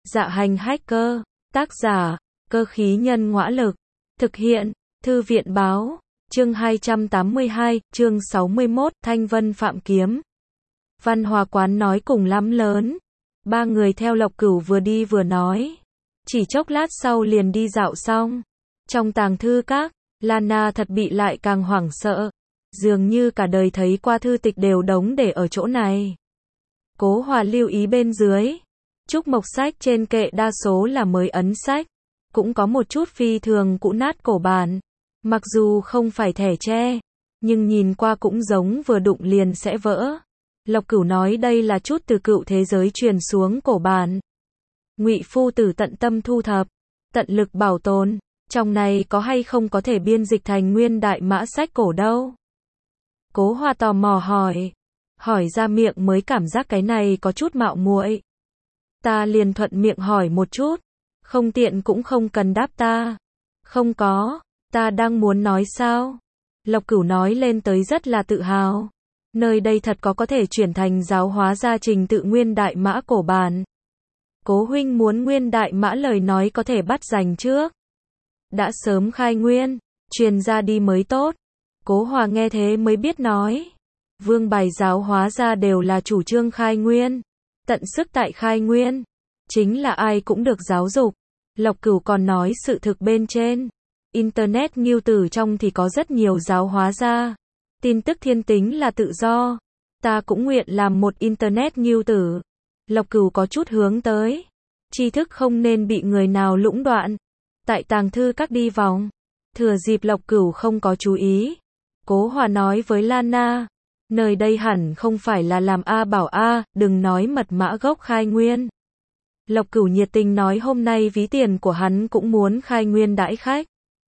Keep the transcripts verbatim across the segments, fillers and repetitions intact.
Dạ hành hacker, tác giả, cơ khí nhân ngõa lực, thực hiện, thư viện báo, chương hai trăm tám mươi hai, chương sáu mươi mốt, Thanh Vân Phạm Kiếm. Văn Hòa Quán nói cùng lắm lớn. Ba người theo Lộc Cửu vừa đi vừa nói. Chỉ chốc lát sau liền đi dạo xong. Trong tàng thư các, Lana thật bị lại càng hoảng sợ. Dường như cả đời thấy qua thư tịch đều đống để ở chỗ này. Cố Hòa lưu ý bên dưới. Trúc mộc sách trên kệ đa số là mới ấn sách. Cũng có một chút phi thường cũ nát cổ bản. Mặc dù không phải thẻ tre, nhưng nhìn qua cũng giống vừa đụng liền sẽ vỡ. Lộc Cửu nói đây là chút từ cựu thế giới truyền xuống cổ bản. Ngụy phu tử tận tâm thu thập, tận lực bảo tồn, trong này có hay không có thể biên dịch thành nguyên đại mã sách cổ đâu. Cố Hòa tò mò hỏi, hỏi ra miệng mới cảm giác cái này có chút mạo muội. Ta liền thuận miệng hỏi một chút, không tiện cũng không cần đáp ta. Không có, ta đang muốn nói sao? Lộc Cửu nói lên tới rất là tự hào. Nơi đây thật có có thể chuyển thành giáo hóa gia trình tự nguyên đại mã cổ bản. Cố huynh muốn nguyên đại mã lời nói có thể bắt dành trước. Đã sớm khai nguyên, truyền ra đi mới tốt. Cố Hòa nghe thế mới biết nói. Vương bài giáo hóa gia đều là chủ trương khai nguyên. Tận sức tại khai nguyên. Chính là ai cũng được giáo dục. Lộc Cửu còn nói sự thực bên trên. Internet nghiêu tử trong thì có rất nhiều giáo hóa gia. Tin tức thiên tính là tự do. Ta cũng nguyện làm một internet nghiêu tử. Lộc Cửu có chút hướng tới. Tri thức không nên bị người nào lũng đoạn. Tại tàng thư các đi vòng. Thừa dịp Lộc Cửu không có chú ý. Cố Hòa nói với Lana. Nơi đây hẳn không phải là làm A bảo A, đừng nói mật mã gốc khai nguyên. Lộc Cửu nhiệt tình nói hôm nay ví tiền của hắn cũng muốn khai nguyên đãi khách.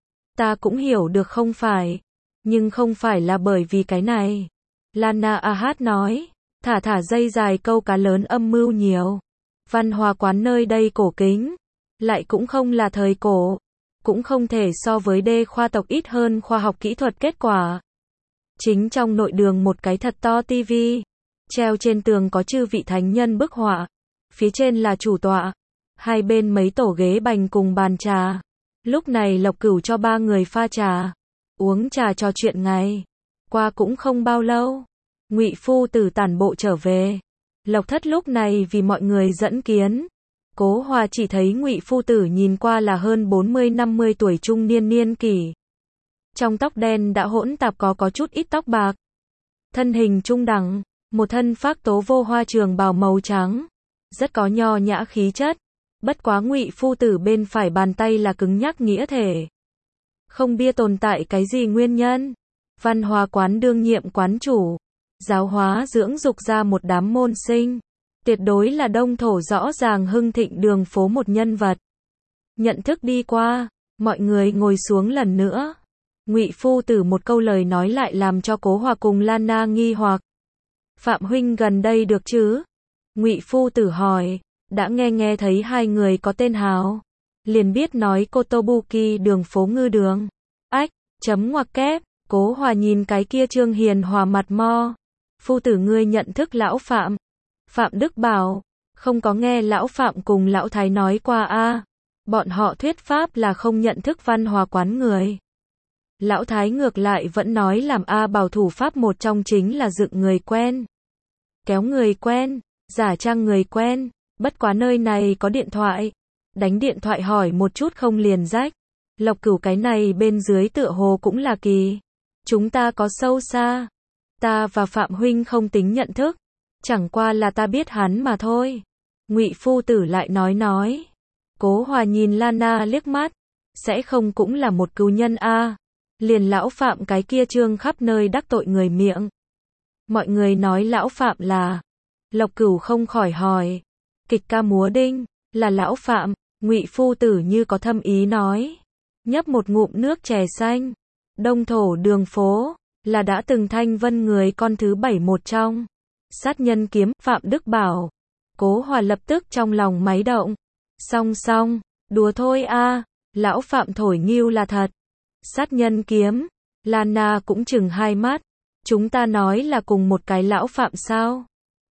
Ta cũng hiểu được không phải. Nhưng không phải là bởi vì cái này. Lana A Hát nói. Thả thả dây dài câu cá lớn âm mưu nhiều. Văn Hòa Quán nơi đây cổ kính. Lại cũng không là thời cổ. Cũng không thể so với đê khoa tộc ít hơn khoa học kỹ thuật kết quả. Chính trong nội đường một cái thật to tivi. Treo trên tường có chư vị thánh nhân bức họa. Phía trên là chủ tọa. Hai bên mấy tổ ghế bành cùng bàn trà. Lúc này Lộc Cửu cho ba người pha trà. Uống trà trò chuyện ngày. Qua cũng không bao lâu. Ngụy phu tử tản bộ trở về. Lộc Thất lúc này vì mọi người dẫn kiến. Cố Hòa chỉ thấy Ngụy phu tử nhìn qua là hơn bốn mươi năm mươi tuổi trung niên niên kỷ. Trong tóc đen đã hỗn tạp có có chút ít tóc bạc. Thân hình trung đẳng, một thân phác tố vô hoa trường bào màu trắng. Rất có nho nhã khí chất. Bất quá Ngụy phu tử bên phải bàn tay là cứng nhắc nghĩa thể. Không bia tồn tại cái gì nguyên nhân. Văn Hòa Quán đương nhiệm quán chủ. Giáo hóa dưỡng dục ra một đám môn sinh. Tuyệt đối là đông thổ rõ ràng hưng thịnh đường phố một nhân vật. Nhận thức đi qua. Mọi người ngồi xuống lần nữa. Ngụy phu tử một câu lời nói lại làm cho Cố Hòa cùng Lana nghi hoặc. Phạm huynh gần đây được chứ? Ngụy phu tử hỏi. Đã nghe nghe thấy hai người có tên hào. Liền biết nói Kotobuki đường phố ngư đường. Ách, chấm ngoặc kép. Cố Hòa nhìn cái kia Trương hiền hòa mặt mo. Phu tử ngươi nhận thức lão Phạm. Phạm Đức bảo. Không có nghe lão Phạm cùng lão Thái nói qua a. Bọn họ thuyết pháp là không nhận thức Văn Hòa Quán người. Lão Thái ngược lại vẫn nói làm A bảo thủ pháp một trong chính là dựng người quen. Kéo người quen. Giả trang người quen. Bất quá nơi này có điện thoại. Đánh điện thoại hỏi một chút không liền rách. Lộc Cửu cái này bên dưới tựa hồ cũng là kỳ. Chúng ta có sâu xa. Ta và Phạm huynh không tính nhận thức. Chẳng qua là ta biết hắn mà thôi. Ngụy phu tử lại nói nói. Cố Hòa nhìn Lana liếc mắt. Sẽ không cũng là một cừu nhân a. Liền lão Phạm cái kia Trương khắp nơi đắc tội người miệng. Mọi người nói lão Phạm là. Lộc Cửu không khỏi hỏi. Kịch ca múa đinh. Là lão Phạm. Ngụy phu tử như có thâm ý nói. Nhấp một ngụm nước chè xanh. Đông thổ đường phố. Là đã từng Thanh Vân người con thứ bảy một trong. Sát nhân kiếm. Phạm Đức bảo. Cố Hòa lập tức trong lòng máy động. Song song. Đùa thôi a. Lão Phạm thổi nghiêu là thật. Sát nhân kiếm. Lana cũng chừng hai mắt. Chúng ta nói là cùng một cái lão Phạm sao?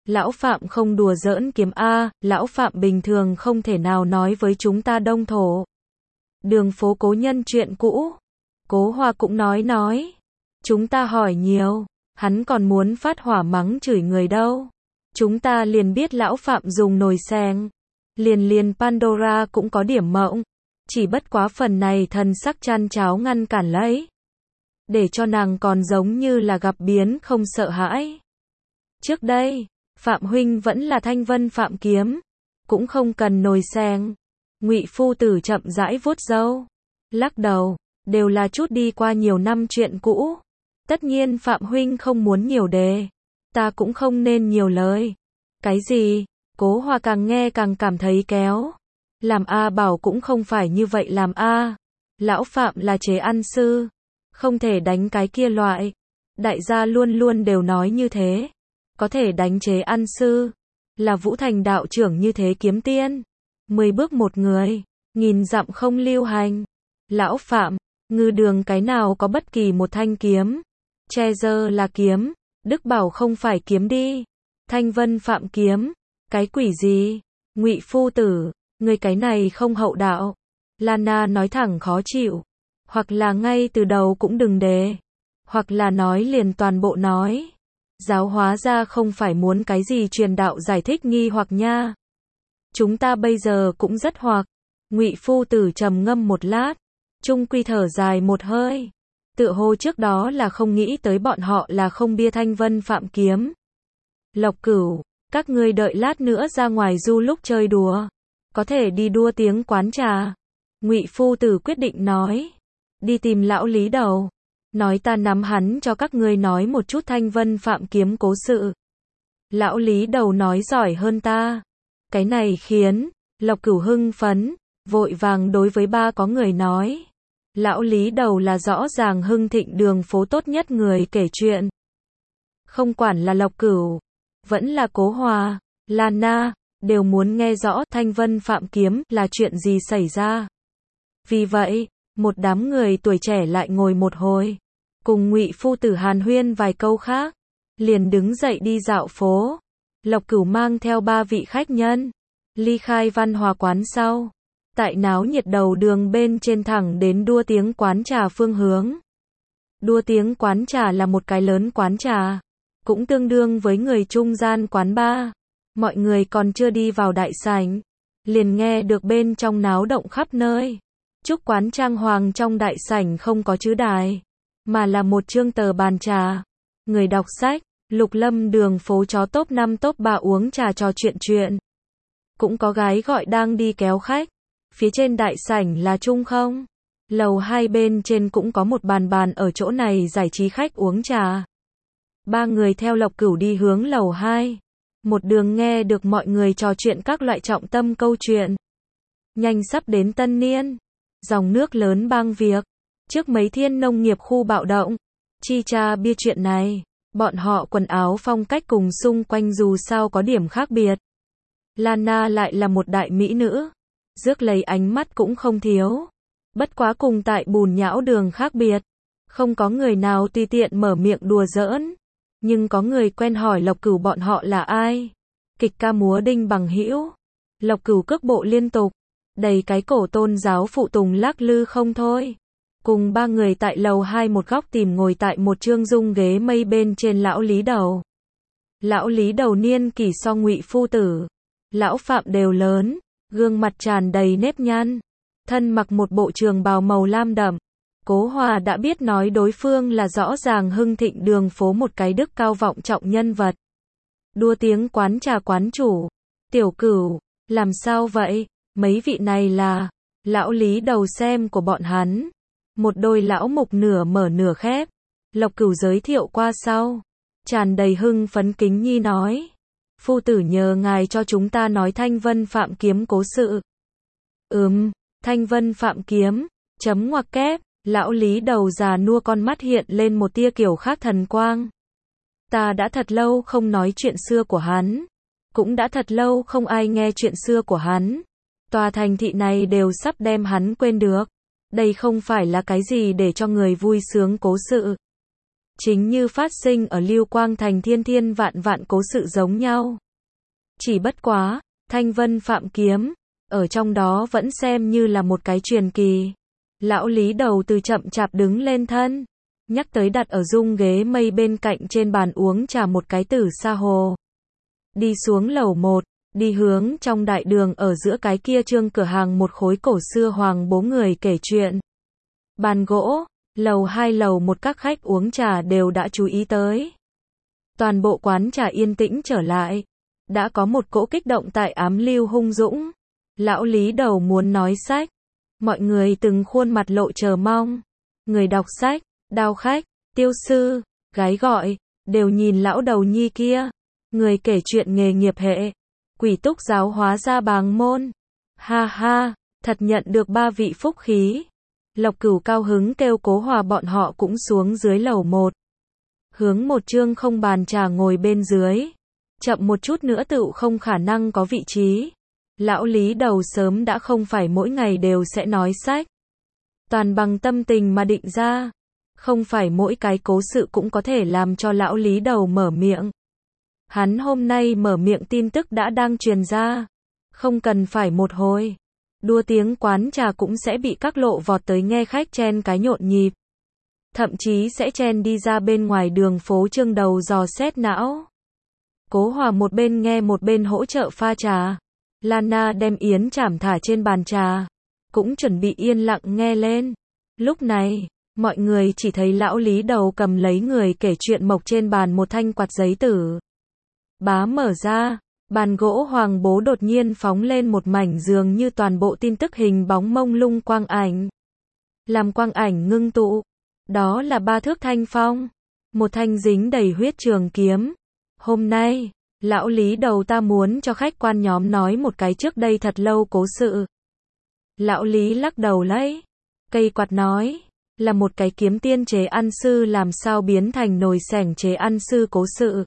Lão Phạm không đùa giỡn kiếm A, Lão Phạm bình thường không thể nào nói với chúng ta đông thổ. Đường phố cố nhân chuyện cũ. Cố Hoa cũng nói nói. Chúng ta hỏi nhiều, hắn còn muốn phát hỏa mắng chửi người đâu. Chúng ta liền biết Lão Phạm dùng nồi xeng. Liền liền Pandora cũng có điểm mộng. Chỉ bất quá phần này thần sắc chăn cháo ngăn cản lấy. Để cho nàng còn giống như là gặp biến không sợ hãi. Trước đây, Phạm huynh vẫn là Thanh Vân Phạm Kiếm. Cũng không cần nồi xeng. Ngụy phu tử chậm rãi vuốt râu. Lắc đầu, đều là chút đi qua nhiều năm chuyện cũ. Tất nhiên Phạm huynh không muốn nhiều đề. Ta cũng không nên nhiều lời. Cái gì? Cố Hoa càng nghe càng cảm thấy kéo. Làm A bảo cũng không phải như vậy làm A. Lão Phạm là chế ăn sư. Không thể đánh cái kia loại. Đại gia luôn luôn đều nói như thế. Có thể đánh chế ăn sư. Là Vũ Thành đạo trưởng như thế kiếm tiên. Mười bước một người. Nghìn dặm không lưu hành. Lão Phạm, ngư đường cái nào có bất kỳ một thanh kiếm. Che dơ là kiếm. Đức bảo không phải kiếm đi. Thanh Vân Phạm Kiếm. Cái quỷ gì? Ngụy phu tử, người cái này không hậu đạo. Lana nói thẳng khó chịu. Hoặc là ngay từ đầu cũng đừng đề. Hoặc là nói liền toàn bộ nói. Giáo hóa ra không phải muốn cái gì truyền đạo giải thích nghi hoặc nha. Chúng ta bây giờ cũng rất hoặc. Ngụy phu tử trầm ngâm một lát. Trung quy thở dài một hơi. Tựa hồ trước đó là không nghĩ tới bọn họ là không bia Thanh Vân Phạm Kiếm. Lộc Cửu, các ngươi đợi lát nữa ra ngoài du lúc chơi đùa. Có thể đi đua tiếng quán trà. Ngụy phu tử quyết định nói. Đi tìm lão Lý Đầu. Nói ta nắm hắn cho các ngươi nói một chút Thanh Vân Phạm Kiếm cố sự. Lão Lý Đầu nói giỏi hơn ta. Cái này khiến Lộc Cửu hưng phấn, vội vàng đối với ba có người nói. Lão Lý Đầu là rõ ràng hưng thịnh đường phố tốt nhất người kể chuyện. Không quản là Lộc Cửu, vẫn là Cố Hoa, Lana, đều muốn nghe rõ Thanh Vân Phạm Kiếm là chuyện gì xảy ra. Vì vậy, một đám người tuổi trẻ lại ngồi một hồi, cùng Ngụy phu tử hàn huyên vài câu khác, liền đứng dậy đi dạo phố. Lộc Cửu mang theo ba vị khách nhân, ly khai văn hòa quán sau, tại náo nhiệt đầu đường bên trên thẳng đến đua tiếng quán trà phương hướng. Đua tiếng quán trà là một cái lớn quán trà, cũng tương đương với người trung gian quán bar. Mọi người còn chưa đi vào đại sảnh, liền nghe được bên trong náo động khắp nơi. Chúc quán trang hoàng trong đại sảnh không có chữ đài, mà là một chương tờ bàn trà. Người đọc sách, Lục Lâm đường phố chó top năm top ba uống trà trò chuyện chuyện. Cũng có gái gọi đang đi kéo khách. Phía trên đại sảnh là trung không. Lầu hai bên trên cũng có một bàn bàn ở chỗ này giải trí khách uống trà. Ba người theo Lộc Cửu đi hướng lầu hai. Một đường nghe được mọi người trò chuyện các loại trọng tâm câu chuyện. Nhanh sắp đến tân niên. Dòng nước lớn bang việc. Trước mấy thiên nông nghiệp khu bạo động. Chi cha bia chuyện này. Bọn họ quần áo phong cách cùng xung quanh dù sao có điểm khác biệt. Lana lại là một đại mỹ nữ. Rước lấy ánh mắt cũng không thiếu. Bất quá cùng tại bùn nhão đường khác biệt. Không có người nào tùy tiện mở miệng đùa giỡn. Nhưng có người quen hỏi Lộc Cửu bọn họ là ai. Kịch ca múa đinh bằng hữu. Lộc Cửu cước bộ liên tục. Đầy cái cổ tôn giáo phụ tùng lắc lư không thôi. Cùng ba người tại lầu hai một góc tìm ngồi tại một trương dung ghế mây bên trên lão Lý Đầu. Lão Lý Đầu niên kỷ so Ngụy phu tử. Lão Phạm đều lớn. Gương mặt tràn đầy nếp nhăn. Thân mặc một bộ trường bào màu lam đậm. Cố Hoa đã biết nói đối phương là rõ ràng hưng thịnh đường phố một cái đức cao vọng trọng nhân vật. Đua tiếng quán trà quán chủ. Tiểu Cửu, làm sao vậy? Mấy vị này là lão Lý Đầu xem của bọn hắn. Một đôi lão mục nửa mở nửa khép. Lộc Cửu giới thiệu qua sau. Tràn đầy hưng phấn kính nhi nói. Phu tử nhờ ngài cho chúng ta nói Thanh Vân Phạm Kiếm cố sự. Ừm, Thanh Vân Phạm Kiếm, chấm ngoặc kép, lão Lý Đầu già nua con mắt hiện lên một tia kiểu khác thần quang. Ta đã thật lâu không nói chuyện xưa của hắn. Cũng đã thật lâu không ai nghe chuyện xưa của hắn. Tòa thành thị này đều sắp đem hắn quên được. Đây không phải là cái gì để cho người vui sướng cố sự. chính như phát sinh ở Lưu Quang Thành thiên thiên vạn vạn cố sự giống nhau. Chỉ bất quá, Thanh Vân Phạm Kiếm, ở trong đó vẫn xem như là một cái truyền kỳ. Lão Lý đầu từ chậm chạp đứng lên thân, nhắc tới đặt ở dung ghế mây bên cạnh trên bàn uống trà một cái tử sa hồ. Đi xuống lầu một, đi hướng trong đại đường ở giữa cái kia trương cửa hàng một khối cổ xưa hoàng bố người kể chuyện. Bàn gỗ, lầu hai lầu một các khách uống trà đều đã chú ý tới. Toàn bộ quán trà yên tĩnh trở lại. Đã có một cỗ kích động tại ám lưu hung dũng. Lão Lý đầu muốn nói sách. Mọi người từng khuôn mặt lộ chờ mong. Người đọc sách, đao khách, tiêu sư, gái gọi, đều nhìn lão đầu nhi kia. Người kể chuyện nghề nghiệp hệ. Quỷ túc giáo hóa ra bàng môn. Ha ha, thật nhận được ba vị phúc khí. Lộc Cửu cao hứng kêu Cố Hòa bọn họ cũng xuống dưới lầu một. Hướng một chương không bàn trà ngồi bên dưới. Chậm một chút nữa tựu không khả năng có vị trí. Lão Lý đầu sớm đã không phải mỗi ngày đều sẽ nói sách. Toàn bằng tâm tình mà định ra. Không phải mỗi cái cố sự cũng có thể làm cho lão Lý đầu mở miệng. Hắn hôm nay mở miệng tin tức đã đang truyền ra. Không cần phải một hồi. Đua tiếng quán trà cũng sẽ bị các lộ vọt tới nghe khách chen cái nhộn nhịp. Thậm chí sẽ chen đi ra bên ngoài đường phố trương đầu dò xét não. Cố Hòa một bên nghe một bên hỗ trợ pha trà. Lana đem yến chảm thả trên bàn trà. Cũng chuẩn bị yên lặng nghe lên. Lúc này, mọi người chỉ thấy lão Lý đầu cầm lấy người kể chuyện mộc trên bàn một thanh quạt giấy tử. Bá mở ra, bàn gỗ hoàng bố đột nhiên phóng lên một mảnh dường như toàn bộ tin tức hình bóng mông lung quang ảnh. Làm quang ảnh ngưng tụ. Đó là ba thước thanh phong. Một thanh dính đầy huyết trường kiếm. Hôm nay, lão Lý đầu ta muốn cho khách quan nhóm nói một cái trước đây thật lâu cố sự. Lão Lý lắc đầu lấy. Cây quạt nói, là một cái kiếm tiên chế ăn sư làm sao biến thành nồi sẻng chế ăn sư cố sự.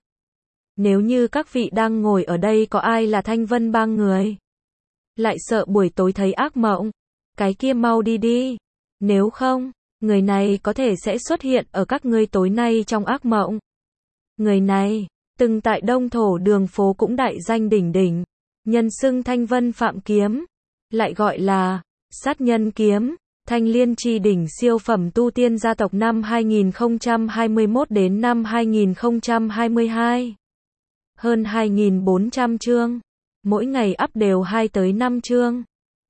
Nếu như các vị đang ngồi ở đây có ai là Thanh Vân bang người, lại sợ buổi tối thấy ác mộng, cái kia mau đi đi. Nếu không, người này có thể sẽ xuất hiện ở các ngươi tối nay trong ác mộng. Người này, từng tại Đông Thổ đường phố cũng đại danh đỉnh đỉnh, nhân xưng Thanh Vân Phạm Kiếm, lại gọi là sát nhân kiếm, thanh liên chi đỉnh siêu phẩm tu tiên gia tộc năm hai nghìn không trăm hai mươi mốt đến năm hai nghìn không trăm hai mươi hai. Hơn hai nghìn bốn trăm chương, mỗi ngày up đều hai tới năm chương.